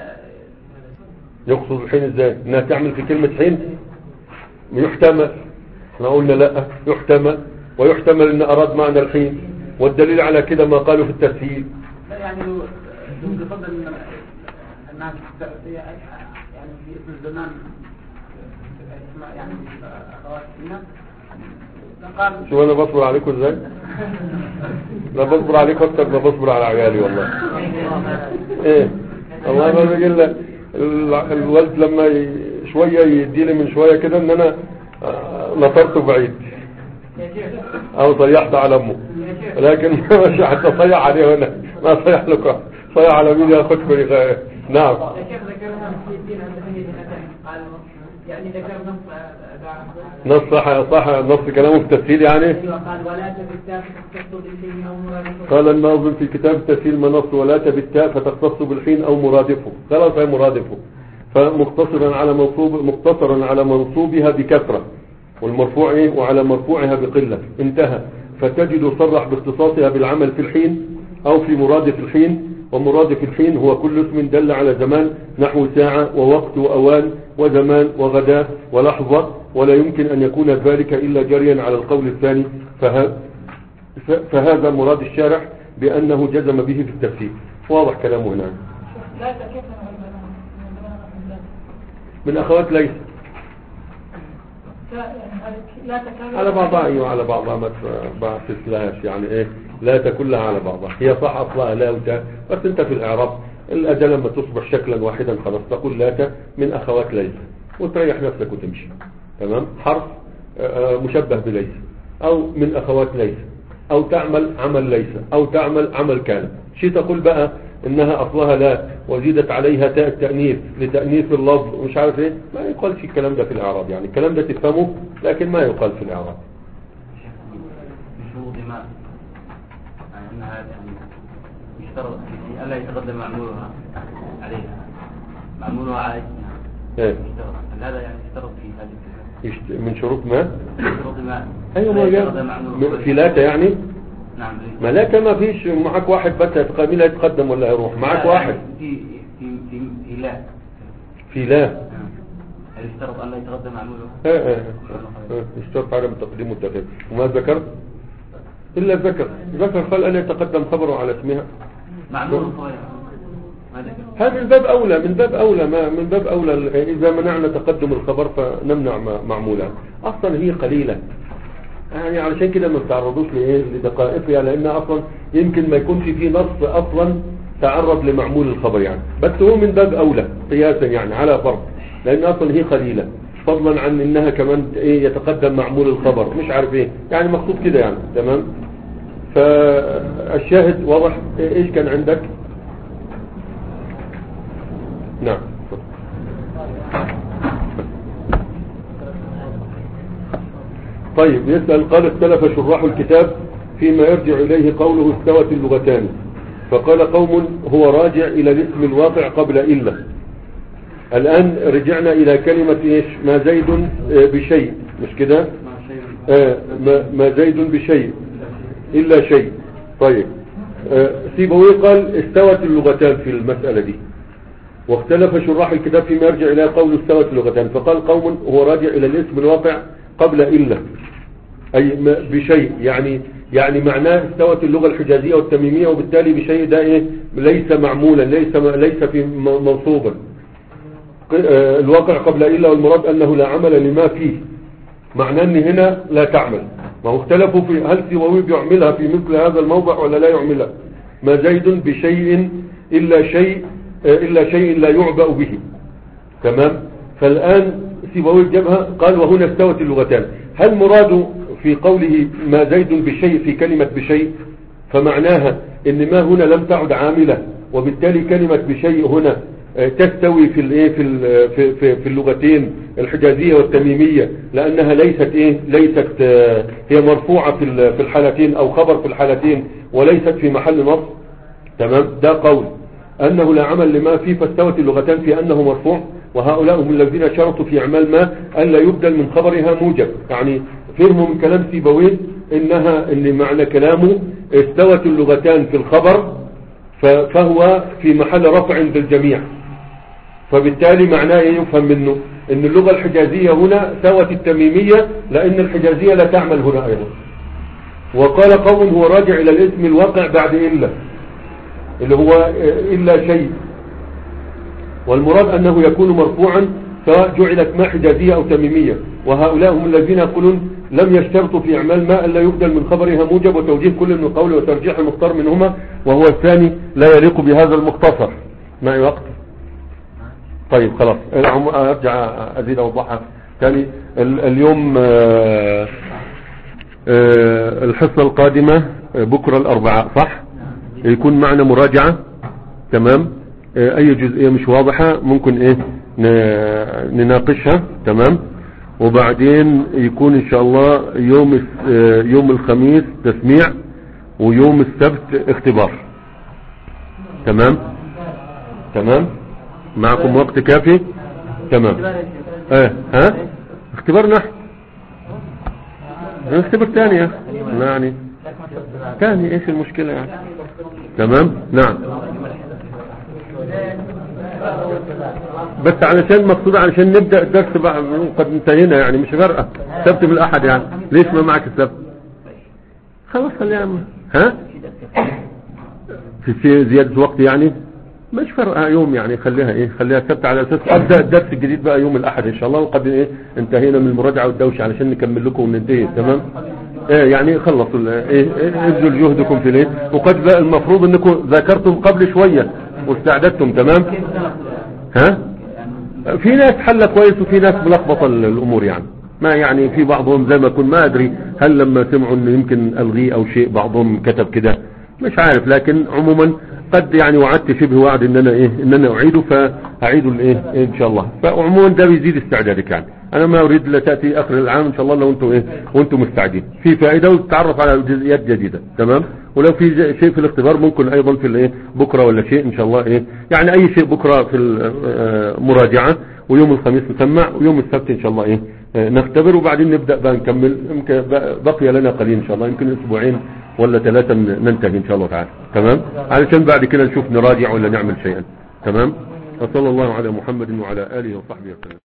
يقصد الحين ازاي؟ انها تعمل في كلمة حين؟ يحتمل، احنا قلنا لا يحتمل، ويحتمل ان اراد معنى الحين، والدليل على كده ما قالوا في التسهيل. لا يعني لو بفضل الناس يعني في اسم الزمان يعني اخوات الناس قال شو انا بصبر عليكم ازاي؟ لا بصبر عليكم اكتر ما بصبر على عيالي والله. ايه الله ما بيقول لك الولد لما شوية يديلي من شوية كده ان انا نطرته بعيد او طيحت على امه، لكن مش حتى صيح عليه هنا، ما صيح لكم، صيح على مين ياخدكم. نعم يعني ذكر نص نص صح صح نص كلامه في التسهيل يعني. قال ولا تبتاء فتختص بالحين او مرادفه. قال الناظم في كتاب التسهيل منص ولا تبتاء فتختص بالحين او مرادفه، خلاص هي مرادفه، فمقتصرا على منصوب مقتصرا على منصوبها بكثرة والمرفوع ايه وعلى مرفوعها بقلة، انتهى. فتجد صرح باختصاصها بالعمل في الحين او في مرادف الحين، ومرادف الحين هو كل اسم دل على زمان نحو ساعة ووقت وأوان وزمان وغداء ولحظة، ولا يمكن أن يكون ذلك إلا جريا على القول الثاني، فه... فهذا مراد الشارح بأنه جزم به في التفسير. واضح كلامه هنا. من أخوات ليس على بعضها، ايوه على بعضها ما تسلاش يعني ايه، لا تكلها على بعضها، هي صح اصلها لا وتا، بس انت في الاعراب الاداة لما تصبح شكلا واحدا خلاص تقول لا من اخوات ليس وتريح نفسك وتمشي. تمام. حرف مشبه بليس او من اخوات ليس او تعمل عمل ليس او تعمل عمل كان. شي تقول بقى انها اصلها لا وزيدت عليها تاء التأنيث لتأنيث اللفظ ومش عارف ايه، ما يقالش الكلام ده في الاعراب، يعني الكلام ده تفهمه لكن ما يقال في الاعراب. بشروط ما يعني انها يعني يشترط في الا يتقدم معمولها عليها معمولها على اسمها. ايه يشترط هذا يعني يشترط في هذه يشت... من شروط ما شروط ما ايوه ما جاء في لاتا يعني. نعم. ما لاتا ما فيش معك واحد بس يتقدم لا يتقدم ولا يروح معك واحد في في في في لا في لا هل يشترط ان لا يتقدم معموله؟ ايه ايه يشترط عدم التقديم والتاخير. وما ذكرت الا ذكر ذكر قال ان يتقدم خبره على اسمها معمول صغير. هذا من باب اولى من باب اولى ما من باب اولى اذا منعنا تقدم الخبر فنمنع معمولا. اصلا هي قليله يعني علشان كده ما بتعرضوش لايه لدقائقها، لان اصلا يمكن ما يكونش فيه نص اصلا تعرض لمعمول الخبر يعني، بس هو من باب اولى قياسا يعني على فرض، لان اصلا هي قليله فضلا عن انها كمان ايه يتقدم معمول الخبر مش عارف ايه يعني مقصود كده يعني. تمام. فالشاهد واضح. ايش كان عندك؟ نعم. طيب يسأل قال اختلف شراح الكتاب فيما يرجع إليه قوله استوت اللغتان، فقال قوم هو راجع إلى الاسم الواقع قبل إلا. الآن رجعنا إلى كلمة إيش؟ ما زيد بشيء مش كده؟ آه ما زيد بشيء إلا شيء. طيب آه سيبويه قال استوت اللغتان في المسألة دي، واختلف شراح الكتاب فيما يرجع إلى قول استوت اللغتان، فقال قوم هو راجع إلى الاسم الواقع قبل إلا أي بشيء، يعني يعني معناه استوت اللغة الحجازية والتميمية، وبالتالي بشيء ده إيه ليس معمولا ليس ليس في منصوبا. الواقع قبل إلا والمراد أنه لا عمل لما فيه، معناه أن هنا لا تعمل. ما هو اختلفوا في هل سيبويه بيعملها في مثل هذا الموضع ولا لا يعملها. ما زيد بشيء إلا شيء إلا شيء لا يعبأ به. تمام. فالآن سيبويه جابها قال وهنا استوت اللغتان. هل مراده في قوله ما زيد بشيء في كلمة بشيء فمعناها ان ما هنا لم تعد عاملة، وبالتالي كلمة بشيء هنا تستوي في الايه في في في, في اللغتين الحجازية والتميمية، لانها ليست ايه ليست هي مرفوعة في في الحالتين او خبر في الحالتين وليست في محل نصب. تمام. ده قول انه لا عمل لما فيه فاستوت اللغتان في انه مرفوع، وهؤلاء هم الذين شرطوا في اعمال ما الا يبدل من خبرها موجب. يعني فهموا من كلام سيبويه انها ان معنى كلامه استوت اللغتان في الخبر فهو في محل رفع عند الجميع، فبالتالي معناه يفهم منه ان اللغة الحجازية هنا سوت التميمية لان الحجازية لا تعمل هنا ايضا. وقال قوم هو راجع الى الاسم الواقع بعد الا اللي هو الا شيء، والمراد انه يكون مرفوعا سواء جعلت ما حجازية او تميمية، وهؤلاء هم الذين يقولون لم يشترطوا في اعمال ما الا يبدل من خبرها موجب، وتوجيه كل من القول وترجيح المختار منهما وهو الثاني لا يليق بهذا المختصر. معي وقت؟ طيب خلاص ارجع ازيد اوضحها ثاني. اليوم الحصة القادمة بكرة الاربعاء صح؟ يكون معنا مراجعة. تمام. اي جزئية مش واضحة ممكن ايه نناقشها. تمام. وبعدين يكون ان شاء الله يوم يوم الخميس تسميع، ويوم السبت اختبار. تمام. تمام. معكم وقت كافي. تمام. ايه ها اختبار نحو اختبار ثاني يا اخي يعني ثاني ايش المشكلة يعني. تمام. نعم. بس علشان مقصود علشان نبدأ الدرس بقى قد انتهينا يعني مش فارقة سبت بالاحد يعني ليش ما معك السبت؟ خلاص خليها ها في في زيادة وقت يعني مش فارقة يوم يعني خليها ايه خليها سبت على اساس ابدأ الدرس الجديد بقى يوم الاحد ان شاء الله، وقد ايه انتهينا من المراجعة والدوشة علشان نكمل لكم وننتهي. تمام. ايه يعني خلصوا ايه ابذلوا جهدكم في الايه، وقد بقى المفروض انكم ذاكرتم قبل شوية واستعددتم. تمام. ها في ناس حل كويس وفي ناس ملخبطه الامور يعني ما يعني في بعضهم زي ما كن ما ادري هل لما سمعوا انه يمكن الغي او شيء بعضهم كتب كده مش عارف، لكن عموما قد يعني وعدت شبه وعد ان انا ايه ان انا اعيده فاعيده الايه ان شاء الله. فعموما ده بيزيد استعدادك يعني انا ما اريد لا تاتي اخر العام ان شاء الله لو انتم ايه وانتم مستعدين في فائده وتتعرف على جزئيات جديده. تمام. ولو في شيء في الاختبار ممكن ايضا في الايه بكره ولا شيء ان شاء الله ايه يعني اي شيء بكره في المراجعه، ويوم الخميس نسمع، ويوم السبت ان شاء الله ايه نختبر، وبعدين نبدا بقى نكمل. يمكن بقي لنا قليل ان شاء الله يمكن اسبوعين ولا ثلاثه ننتهي ان شاء الله تعالى. تمام. علشان بعد كده نشوف نراجع ولا نعمل شيئا. تمام. وصلى الله على محمد وعلى اله وصحبه وسلم.